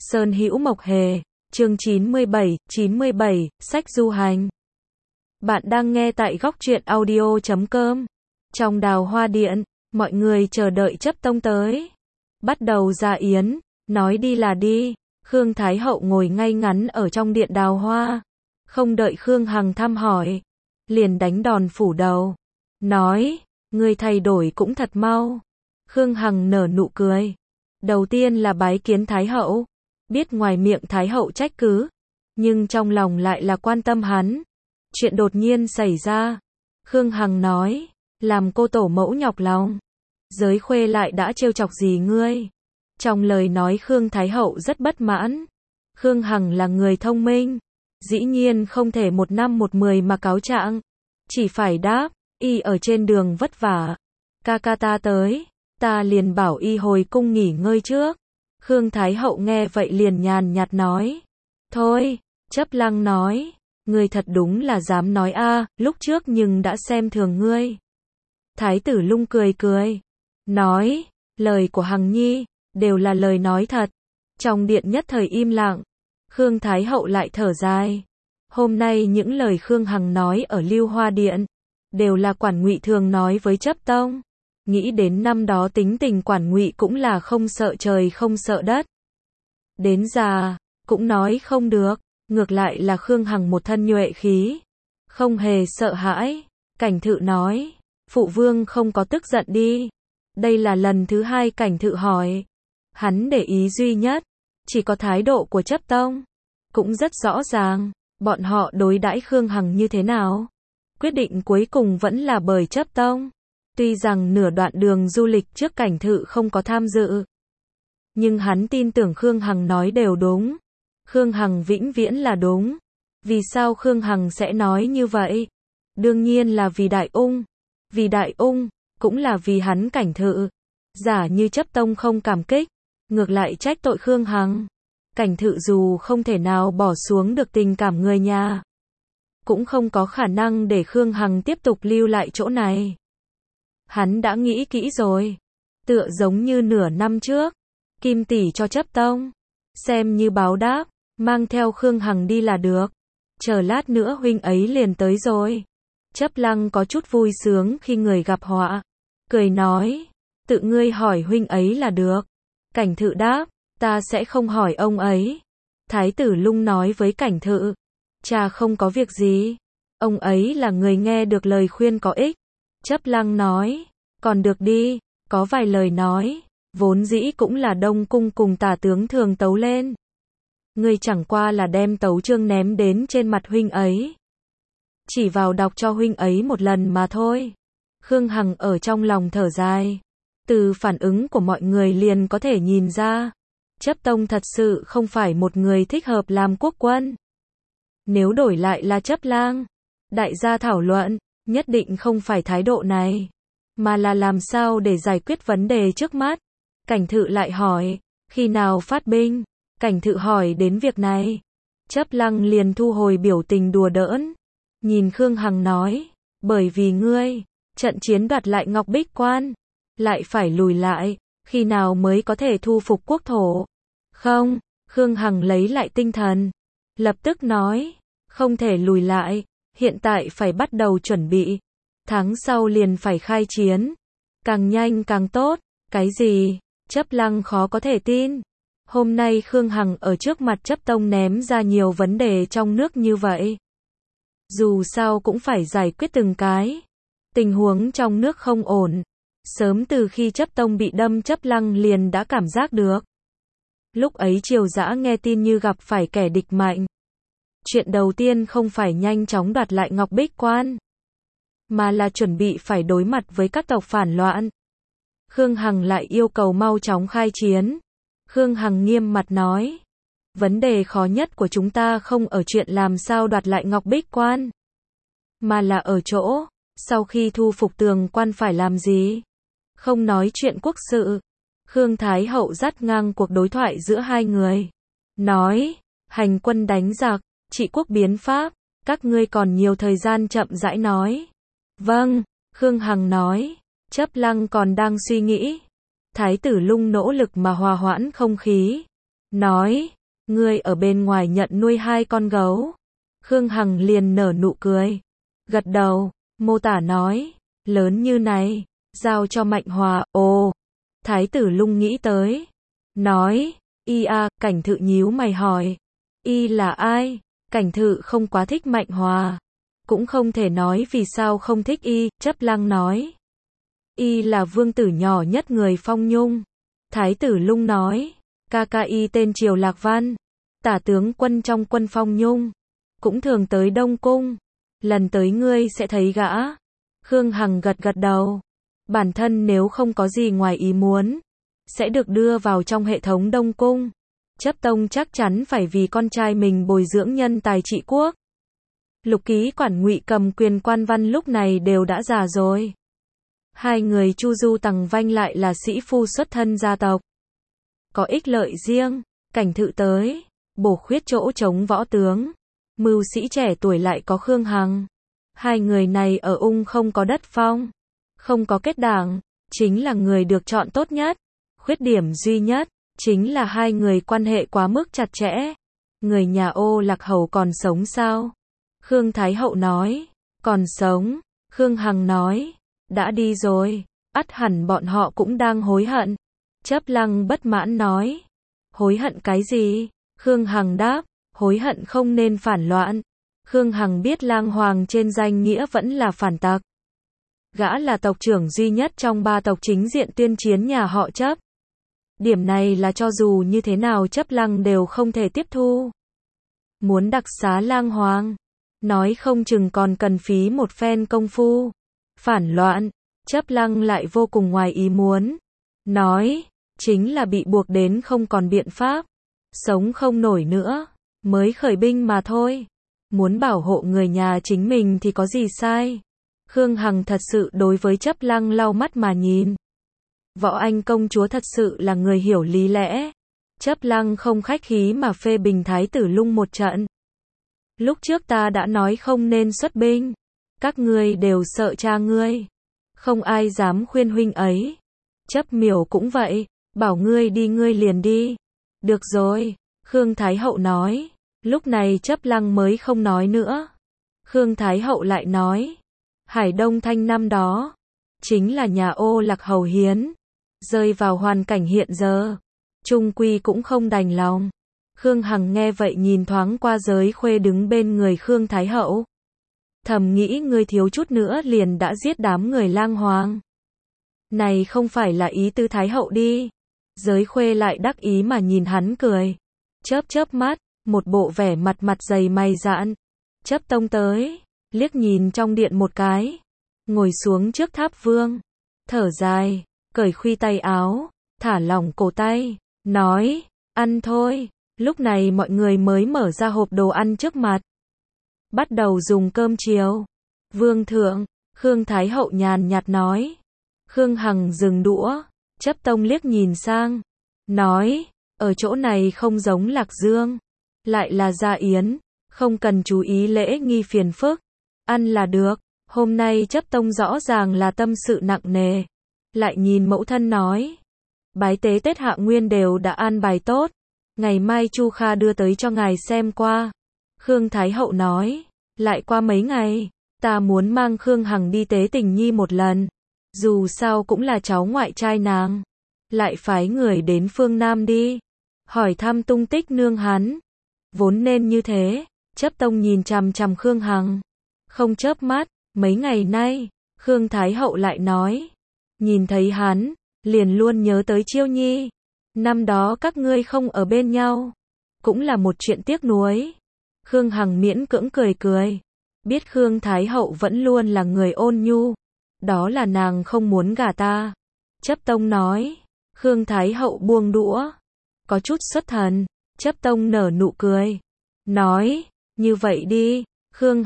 Sơn Hữu Mộc Hề, chương 97, sách du hành. Bạn đang nghe tại góc truyện audio.com. Trong Đào Hoa Điện, mọi người chờ đợi chấp tông tới. Bắt đầu ra yến, nói đi là đi. Khương Thái Hậu ngồi ngay ngắn ở trong điện Đào Hoa. Không đợi Khương Hằng thăm hỏi, liền đánh đòn phủ đầu. Nói, người thay đổi cũng thật mau. Khương Hằng nở nụ cười. Đầu tiên là bái kiến Thái Hậu. Biết ngoài miệng Thái Hậu trách cứ, nhưng trong lòng lại là quan tâm hắn. Chuyện đột nhiên xảy ra. Khương Hằng nói, làm cô tổ mẫu nhọc lòng. Giới khuê lại đã trêu chọc gì ngươi? Trong lời nói Khương Thái Hậu rất bất mãn. Khương Hằng là người thông minh, dĩ nhiên không thể một năm một mười mà cáo trạng. Chỉ phải đáp, y ở trên đường vất vả. Ca ca ta tới, ta liền bảo y hồi cung nghỉ ngơi trước. Khương Thái Hậu nghe vậy liền nhàn nhạt nói. Thôi, Chấp Lăng nói, ngươi thật đúng là dám nói a, lúc trước nhưng đã xem thường ngươi. Thái tử Lung cười cười, nói, lời của Hằng Nhi, đều là lời nói thật. Trong điện nhất thời im lặng, Khương Thái Hậu lại thở dài. Hôm nay những lời Khương Hằng nói ở Lưu Hoa Điện, đều là Quản Ngụy thường nói với Chấp Tông. Nghĩ đến năm đó tính tình Quản Ngụy cũng là không sợ trời không sợ đất. Đến già, cũng nói không được, ngược lại là Khương Hằng một thân nhuệ khí, không hề sợ hãi. Cảnh Thự nói, phụ vương không có tức giận đi. Đây là lần thứ hai Cảnh Thự hỏi. Hắn để ý duy nhất, chỉ có thái độ của Chấp Tông. Cũng rất rõ ràng, bọn họ đối đãi Khương Hằng như thế nào. Quyết định cuối cùng vẫn là bởi Chấp Tông. Tuy rằng nửa đoạn đường du lịch trước Cảnh Thự không có tham dự, nhưng hắn tin tưởng Khương Hằng nói đều đúng. Khương Hằng vĩnh viễn là đúng. Vì sao Khương Hằng sẽ nói như vậy? Đương nhiên là vì Đại Ung. Vì Đại Ung, cũng là vì hắn Cảnh Thự. Giả như Chấp Tông không cảm kích, ngược lại trách tội Khương Hằng. Cảnh Thự dù không thể nào bỏ xuống được tình cảm người nhà, cũng không có khả năng để Khương Hằng tiếp tục lưu lại chỗ này. Hắn đã nghĩ kỹ rồi. Tựa giống như nửa năm trước, Kim tỷ cho Chấp Tông, xem như báo đáp, mang theo Khương Hằng đi là được. Chờ lát nữa huynh ấy liền tới rồi. Chấp Lăng có chút vui sướng khi người gặp họa, cười nói, tự ngươi hỏi huynh ấy là được. Cảnh Thự đáp, ta sẽ không hỏi ông ấy. Thái tử Lung nói với Cảnh Thự, cha không có việc gì, ông ấy là người nghe được lời khuyên có ích. Chấp Lăng nói, còn được đi, có vài lời nói, vốn dĩ cũng là Đông Cung cùng Tả tướng thường tấu lên. Ngươi chẳng qua là đem tấu chương ném đến trên mặt huynh ấy, chỉ vào đọc cho huynh ấy một lần mà thôi. Khương Hằng ở trong lòng thở dài. Từ phản ứng của mọi người liền có thể nhìn ra, Chấp Tông thật sự không phải một người thích hợp làm quốc quân. Nếu đổi lại là Chấp Lang, đại gia thảo luận, nhất định không phải thái độ này, mà là làm sao để giải quyết vấn đề trước mắt. Cảnh Thự lại hỏi, khi nào phát binh? Cảnh Thự hỏi đến việc này, Chấp Lăng liền thu hồi biểu tình đùa đỡn, nhìn Khương Hằng nói, bởi vì ngươi, trận chiến đoạt lại Ngọc Bích Quan, lại phải lùi lại, khi nào mới có thể thu phục quốc thổ? Không, Khương Hằng lấy lại tinh thần, lập tức nói, không thể lùi lại, hiện tại phải bắt đầu chuẩn bị, tháng sau liền phải khai chiến, càng nhanh càng tốt. Cái gì? Chấp Lăng khó có thể tin. Hôm nay Khương Hằng ở trước mặt Chấp Tông ném ra nhiều vấn đề trong nước như vậy. Dù sao cũng phải giải quyết từng cái. Tình huống trong nước không ổn. Sớm từ khi Chấp Tông bị đâm Chấp Lăng liền đã cảm giác được. Lúc ấy Triều Dã nghe tin như gặp phải kẻ địch mạnh. Chuyện đầu tiên không phải nhanh chóng đoạt lại Ngọc Bích Quan, mà là chuẩn bị phải đối mặt với các tộc phản loạn. Khương Hằng lại yêu cầu mau chóng khai chiến. Khương Hằng nghiêm mặt nói, vấn đề khó nhất của chúng ta không ở chuyện làm sao đoạt lại Ngọc Bích Quan, mà là ở chỗ, sau khi thu phục Tường Quan phải làm gì? Không nói chuyện quốc sự. Khương Thái Hậu dắt ngang cuộc đối thoại giữa hai người. Nói, hành quân đánh giặc, trị quốc biến pháp, các ngươi còn nhiều thời gian chậm rãi nói. Vâng, Khương Hằng nói. Chấp Lăng còn đang suy nghĩ. Thái tử Lung nỗ lực mà hòa hoãn không khí. nói, ngươi ở bên ngoài nhận nuôi 2 con gấu. Khương Hằng liền nở nụ cười, gật đầu, mô tả nói, lớn như này, giao cho Mạnh Hòa. Ồ, Thái tử Lung nghĩ tới, nói, y a. Cảnh Thự nhíu mày hỏi, y là ai? Cảnh Thự không quá thích Mạnh Hòa, cũng không thể nói vì sao không thích y. Chấp Lăng nói, y là vương tử nhỏ nhất người Phong Nhung. Thái tử Lung nói, ca ca y tên Triều Lạc Văn, tả tướng quân trong quân Phong Nhung, cũng thường tới Đông Cung, lần tới ngươi sẽ thấy gã. Khương Hằng gật gật đầu, bản thân nếu không có gì ngoài ý muốn, sẽ được đưa vào trong hệ thống Đông Cung. Chấp Tông chắc chắn phải vì con trai mình bồi dưỡng nhân tài trị quốc. Lục ký quản Ngụy cầm quyền quan văn lúc này đều đã già rồi. 2 người Chu Du Tằng Vanh lại là sĩ phu xuất thân gia tộc, có ích lợi riêng. Cảnh Thự tới, bổ khuyết chỗ chống võ tướng. Mưu sĩ trẻ tuổi lại có Khương Hằng. 2 người này ở Ung không có đất phong, không có kết đảng, chính là người được chọn tốt nhất. Khuyết điểm duy nhất, chính là 2 người quan hệ quá mức chặt chẽ. Người nhà Ô Lạc Hầu còn sống sao? Khương Thái Hậu nói, còn sống. Khương Hằng nói, đã đi rồi, ắt hẳn bọn họ cũng đang hối hận. Chấp Lăng bất mãn nói, hối hận cái gì? Khương Hằng đáp, hối hận không nên phản loạn. Khương Hằng biết Lang Hoàng trên danh nghĩa vẫn là phản tặc. Gã là tộc trưởng duy nhất trong 3 tộc chính diện tuyên chiến nhà họ Chấp. Điểm này là cho dù như thế nào Chấp Lăng đều không thể tiếp thu. Muốn đặc xá Lang Hoàng, nói không chừng còn cần phí một phen công phu. Phản loạn, Chấp Lăng lại vô cùng ngoài ý muốn. Nói, chính là bị buộc đến không còn biện pháp, sống không nổi nữa, mới khởi binh mà thôi. Muốn bảo hộ người nhà chính mình thì có gì sai. Khương Hằng thật sự đối với Chấp Lăng lau mắt mà nhìn. Võ Anh công chúa thật sự là người hiểu lý lẽ. Chấp Lăng không khách khí mà phê bình Thái tử Lung một trận. Lúc trước ta đã nói không nên xuất binh, các ngươi đều sợ cha ngươi, không ai dám khuyên huynh ấy. Chấp Miểu cũng vậy, bảo ngươi đi ngươi liền đi. Được rồi, Khương Thái Hậu nói. Lúc này Chấp Lăng mới không nói nữa. Khương Thái Hậu lại nói, Hải Đông Thanh năm đó, chính là nhà Ô Lạc Hầu hiến, rơi vào hoàn cảnh hiện giờ, chung quy cũng không đành lòng. Khương Hằng nghe vậy nhìn thoáng qua Giới Khuê đứng bên người Khương Thái Hậu. Thầm nghĩ ngươi thiếu chút nữa liền đã giết đám người Lang Hoàng. Này không phải là ý tứ Thái Hậu đi. Giới Khuê lại đắc ý mà nhìn hắn cười. Chớp chớp mắt, một bộ vẻ mặt dày mày dạn. Chấp Tông tới, liếc nhìn trong điện một cái. Ngồi xuống trước tháp vương. Thở dài, cởi khuy tay áo, thả lỏng cổ tay, nói, ăn thôi. Lúc này mọi người mới mở ra hộp đồ ăn trước mặt. Bắt đầu dùng cơm chiều. Vương thượng, Khương Thái Hậu nhàn nhạt nói. Khương Hằng dừng đũa, Chấp Tông liếc nhìn sang, nói, ở chỗ này không giống Lạc Dương, lại là gia yến, không cần chú ý lễ nghi phiền phức, ăn là được. Hôm nay Chấp Tông rõ ràng là tâm sự nặng nề, lại nhìn mẫu thân nói, bái tế Tết Hạ Nguyên đều đã an bài tốt, ngày mai Chu Kha đưa tới cho ngài xem qua. Khương Thái Hậu nói, lại qua mấy ngày, ta muốn mang Khương Hằng đi tế Tình Nhi một lần, dù sao cũng là cháu ngoại trai nàng, lại phái người đến phương Nam đi, hỏi thăm tung tích nương hắn. Vốn nên như thế. Chấp Tông nhìn chằm chằm Khương Hằng, không chớp mắt. Mấy ngày nay, Khương Thái Hậu lại nói, nhìn thấy hắn, liền luôn nhớ tới Chiêu Nhi. Năm đó các ngươi không ở bên nhau, cũng là một chuyện tiếc nuối. Khương Hằng miễn cưỡng cười cười, biết Khương Thái Hậu vẫn luôn là người ôn nhu, đó là nàng không muốn gả ta. Chấp Tông nói, Khương Thái Hậu buông đũa, có chút xuất thần. Chấp Tông nở nụ cười, nói, như vậy đi, Khương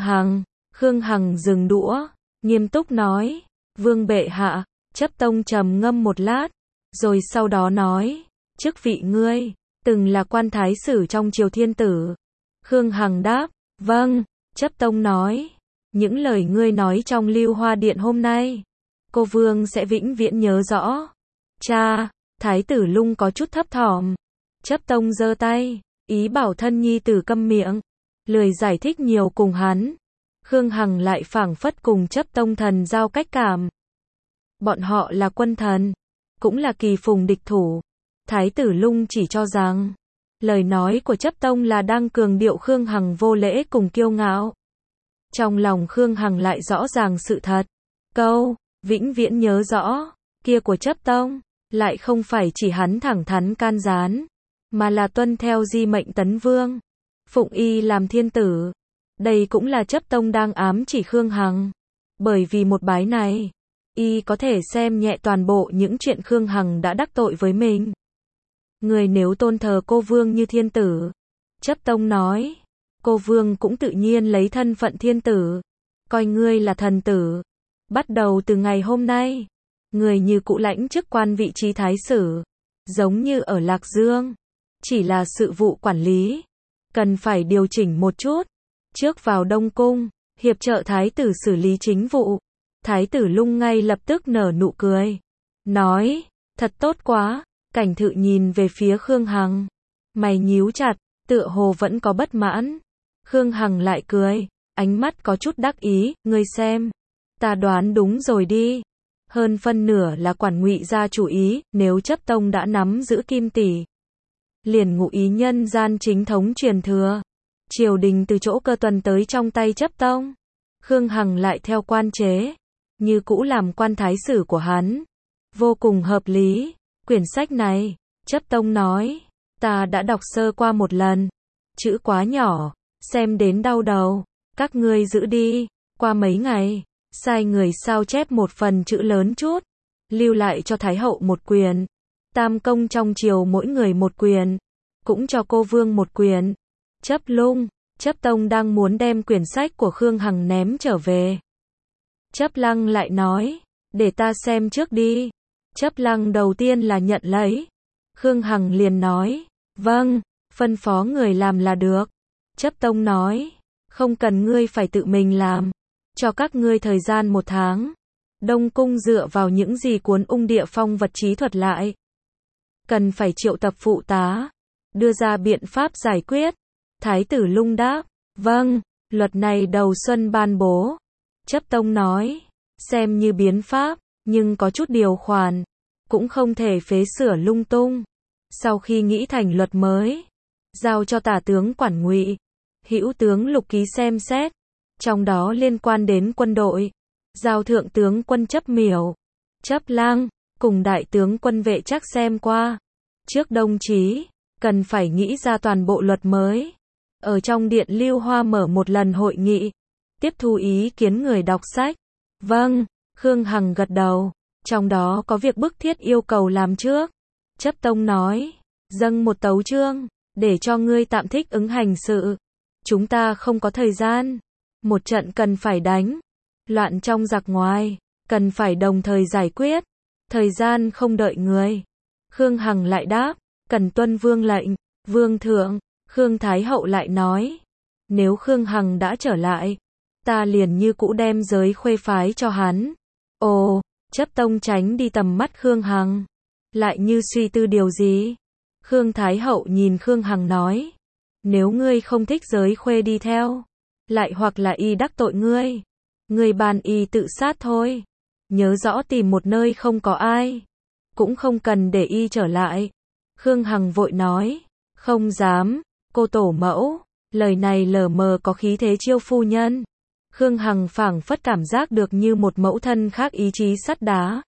Hằng dừng đũa, nghiêm túc nói, Vương bệ hạ. Chấp Tông trầm ngâm một lát, rồi sau đó nói, chức vị ngươi, từng là quan thái sử trong triều thiên tử. Khương Hằng đáp, vâng. Chấp Tông nói, những lời ngươi nói trong Lưu Hoa Điện hôm nay, cô Vương sẽ vĩnh viễn nhớ rõ. Cha, Thái tử Lung có chút thấp thỏm. Chấp tông giơ tay, ý bảo thân nhi tử câm miệng, lười giải thích nhiều cùng hắn. Khương Hằng lại phảng phất cùng chấp tông thần giao cách cảm. Bọn họ là quân thần, cũng là kỳ phùng địch thủ. Thái tử Lung chỉ cho rằng, lời nói của chấp tông là đang cường điệu Khương Hằng vô lễ cùng kiêu ngạo. Trong lòng Khương Hằng lại rõ ràng sự thật. Câu, vĩnh viễn nhớ rõ, kia của chấp tông, lại không phải chỉ hắn thẳng thắn can gián, mà là tuân theo di mệnh tấn vương. Phụng y làm thiên tử. Đây cũng là chấp tông đang ám chỉ Khương Hằng. Bởi vì một bái này, y có thể xem nhẹ toàn bộ những chuyện Khương Hằng đã đắc tội với mình. Người nếu tôn thờ cô vương như thiên tử, chấp tông nói, cô vương cũng tự nhiên lấy thân phận thiên tử, coi ngươi là thần tử. Bắt đầu từ ngày hôm nay, người như cũ lãnh chức quan vị trí thái sử, giống như ở Lạc Dương, chỉ là sự vụ quản lý, cần phải điều chỉnh một chút. Trước vào Đông Cung, hiệp trợ thái tử xử lý chính vụ. Thái tử Lung ngay lập tức nở nụ cười, nói, thật tốt quá. Cảnh Thự nhìn về phía Khương Hằng, mày nhíu chặt, tựa hồ vẫn có bất mãn. Khương Hằng lại cười, ánh mắt có chút đắc ý, ngươi xem, ta đoán đúng rồi đi. Hơn phân nửa là quản Ngụy gia chủ ý, nếu chấp tông đã nắm giữ Kim Tỷ, liền ngụ ý nhân gian chính thống truyền thừa. Triều đình từ chỗ Cơ Tuần tới trong tay chấp tông. Khương Hằng lại theo quan chế, như cũ làm quan thái sử của hắn. Vô cùng hợp lý. Quyển sách này, chấp tông nói, ta đã đọc sơ qua một lần. Chữ quá nhỏ, xem đến đau đầu. Các ngươi giữ đi. Qua mấy ngày, sai người sao chép một phần chữ lớn chút, lưu lại cho Thái hậu một quyền. Tam công trong triều mỗi người một quyền, cũng cho cô vương một quyền. Chấp Lung, chấp tông đang muốn đem quyển sách của Khương Hằng ném trở về. Chấp Lăng lại nói, để ta xem trước đi. Chấp Lăng đầu tiên là nhận lấy. Khương Hằng liền nói, vâng, phân phó người làm là được. Chấp tông nói, không cần ngươi phải tự mình làm, cho các ngươi thời gian 1 tháng. Đông Cung dựa vào những gì cuốn Ung Địa Phong vật trí thuật lại, cần phải triệu tập phụ tá, đưa ra biện pháp giải quyết. Thái tử Lung đáp, vâng, luật này đầu xuân ban bố. Chấp tông nói, xem như biến pháp, nhưng có chút điều khoản, cũng không thể phế sửa lung tung. Sau khi nghĩ thành luật mới, giao cho tả tướng quản Ngụy, hữu tướng Lục Ký xem xét, trong đó liên quan đến quân đội, giao thượng tướng quân Chấp Miểu, Chấp Lang, cùng đại tướng quân Vệ Trắc xem qua. Trước đồng chí, cần phải nghĩ ra toàn bộ luật mới. Ở trong điện Lưu Hoa mở một lần hội nghị, tiếp thu ý kiến người đọc sách. Vâng, Khương Hằng gật đầu, trong đó có việc bức thiết yêu cầu làm trước. Chấp tông nói, dâng một tấu chương, để cho ngươi tạm thích ứng hành sự. Chúng ta không có thời gian, một trận cần phải đánh, loạn trong giặc ngoài, cần phải đồng thời giải quyết, thời gian không đợi người. Khương Hằng lại đáp, cần tuân vương lệnh. Vương thượng, Khương Thái hậu lại nói, nếu Khương Hằng đã trở lại, ta liền như cũ đem giới khuê phái cho hắn. Ồ, chấp tông tránh đi tầm mắt Khương Hằng, lại như suy tư điều gì. Khương Thái hậu nhìn Khương Hằng nói, nếu ngươi không thích giới khuê đi theo, lại hoặc là y đắc tội ngươi, ngươi ban y tự sát thôi. Nhớ rõ tìm một nơi không có ai, cũng không cần để y trở lại. Khương Hằng vội nói, không dám, cô tổ mẫu, lời này lờ mờ có khí thế chiêu phu nhân. Khương Hằng phảng phất cảm giác được như một mẫu thân khác ý chí sắt đá.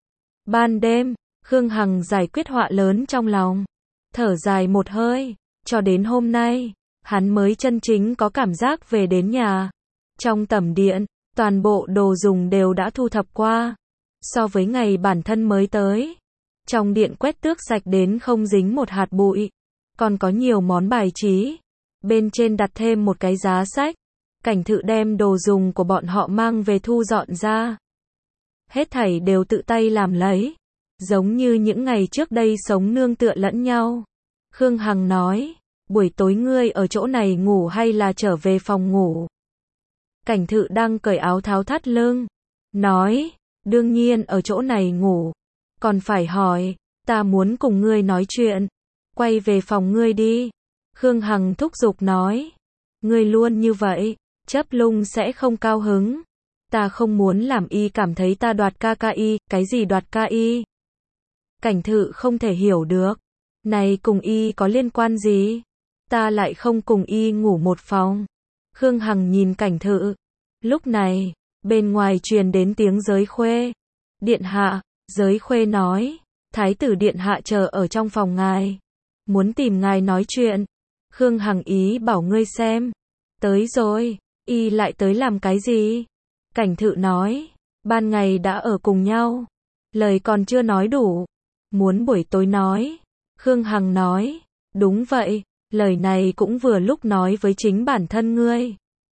Ban đêm, Khương Hằng giải quyết họa lớn trong lòng, thở dài một hơi, cho đến hôm nay, hắn mới chân chính có cảm giác về đến nhà. Trong tẩm điện, toàn bộ đồ dùng đều đã thu thập qua, so với ngày bản thân mới tới. Trong điện quét tước sạch đến không dính một hạt bụi, còn có nhiều món bài trí. Bên trên đặt thêm một cái giá sách. Cảnh Thự đem đồ dùng của bọn họ mang về thu dọn ra. Hết thảy đều tự tay làm lấy, giống như những ngày trước đây sống nương tựa lẫn nhau. Khương Hằng nói, buổi tối ngươi ở chỗ này ngủ hay là trở về phòng ngủ? Cảnh Thự đang cởi áo tháo thắt lưng, nói, đương nhiên ở chỗ này ngủ. Còn phải hỏi, ta muốn cùng ngươi nói chuyện. quay về phòng ngươi đi. Khương Hằng thúc giục nói. Ngươi luôn như vậy, Chấp Lung sẽ không cao hứng. Ta không muốn làm y cảm thấy ta đoạt ca ca y, cái gì đoạt ca y? Cảnh Thự không thể hiểu được. Này cùng y có liên quan gì? Ta lại không cùng y ngủ một phòng. Khương Hằng nhìn Cảnh Thự. Lúc này, bên ngoài truyền đến tiếng Giới Khuê. Điện hạ, Giới Khuê nói. Thái tử điện hạ chờ ở trong phòng ngài. Muốn tìm ngài nói chuyện. Khương Hằng ý bảo ngươi xem. Tới rồi, y lại tới làm cái gì? Cảnh Thự nói. Ban ngày đã ở cùng nhau. Lời còn chưa nói đủ. Muốn buổi tối nói. Khương Hằng nói. Đúng vậy, lời này cũng vừa lúc nói với chính bản thân ngươi.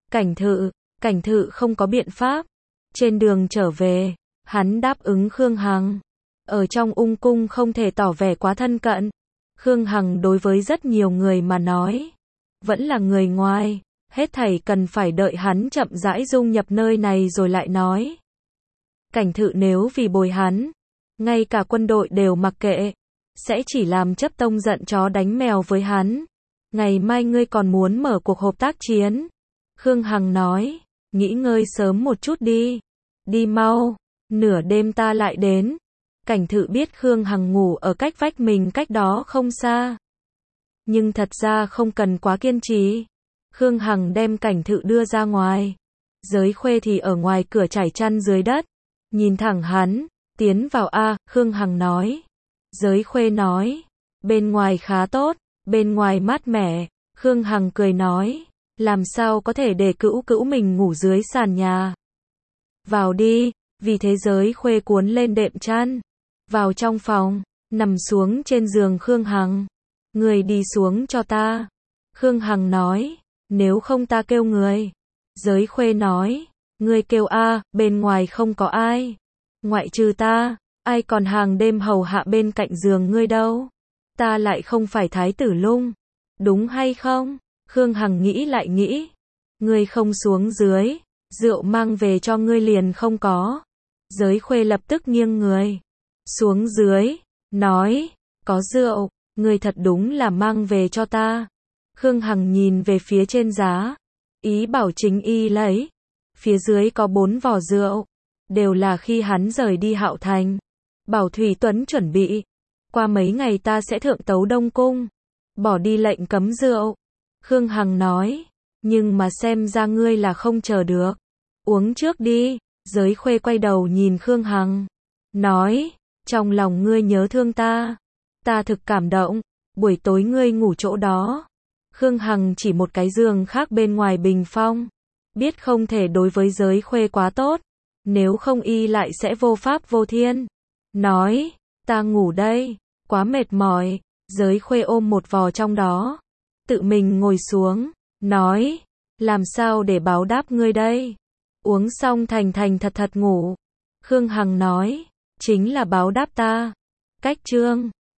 Cảnh Thự không có biện pháp. Trên đường trở về, hắn đáp ứng Khương Hằng. Ở trong ung cung không thể tỏ vẻ quá thân cận. Khương Hằng đối với rất nhiều người mà nói, vẫn là người ngoài, hết thảy cần phải đợi hắn chậm rãi dung nhập nơi này rồi lại nói. Cảnh Thự nếu vì bồi hắn, ngay cả quân đội đều mặc kệ, sẽ chỉ làm Chấp Tông giận chó đánh mèo với hắn. Ngày mai ngươi còn muốn mở cuộc họp tác chiến. Khương Hằng nói, nghỉ ngơi sớm một chút đi. Đi mau, nửa đêm ta lại đến. Cảnh Thự biết Khương Hằng ngủ ở cách vách mình cách đó không xa. Nhưng thật ra không cần quá kiên trì. Khương Hằng đem Cảnh Thự đưa ra ngoài. Giới Khuê thì ở ngoài cửa trải chăn dưới đất. Nhìn thẳng hắn, tiến vào a. Khương Hằng nói. Giới Khuê nói. Bên ngoài khá tốt, bên ngoài mát mẻ. Khương Hằng cười nói. Làm sao có thể để cữu mình ngủ dưới sàn nhà. Vào đi, vì thế Giới Khuê cuốn lên đệm chăn. Vào trong phòng, nằm xuống trên giường Khương Hằng. Người đi xuống cho ta. Khương Hằng nói. Nếu không ta kêu người. Giới Khuê nói. Người kêu a, bên ngoài không có ai. Ngoại trừ ta, ai còn hàng đêm hầu hạ bên cạnh giường ngươi đâu. Ta lại không phải Thái tử Lung. Đúng hay không? Khương Hằng nghĩ lại nghĩ. Ngươi không xuống dưới, rượu mang về cho ngươi liền không có. Giới Khuê lập tức nghiêng người xuống dưới, nói, có rượu, ngươi thật đúng là mang về cho ta. Khương Hằng nhìn về phía trên giá, ý bảo chính y lấy. Phía dưới có 4 vò rượu, đều là khi hắn rời đi Hạo Thành. Bảo Thủy Tuấn chuẩn bị, qua mấy ngày ta sẽ thượng tấu Đông Cung, bỏ đi lệnh cấm rượu. Khương Hằng nói, nhưng mà xem ra ngươi là không chờ được. Uống trước đi. Giới Khuê quay đầu nhìn Khương Hằng, nói, trong lòng ngươi nhớ thương ta. Ta thực cảm động, buổi tối ngươi ngủ chỗ đó. Khương Hằng chỉ một cái giường khác bên ngoài bình phong. Biết không thể đối với Giới Khuê quá tốt, nếu không y lại sẽ vô pháp vô thiên. Nói, ta ngủ đây, quá mệt mỏi. Giới Khuê ôm một vò trong đó, tự mình ngồi xuống, nói, làm sao để báo đáp ngươi đây? Uống xong thành thật ngủ. Khương Hằng nói, chính là báo đáp ta. Cách chương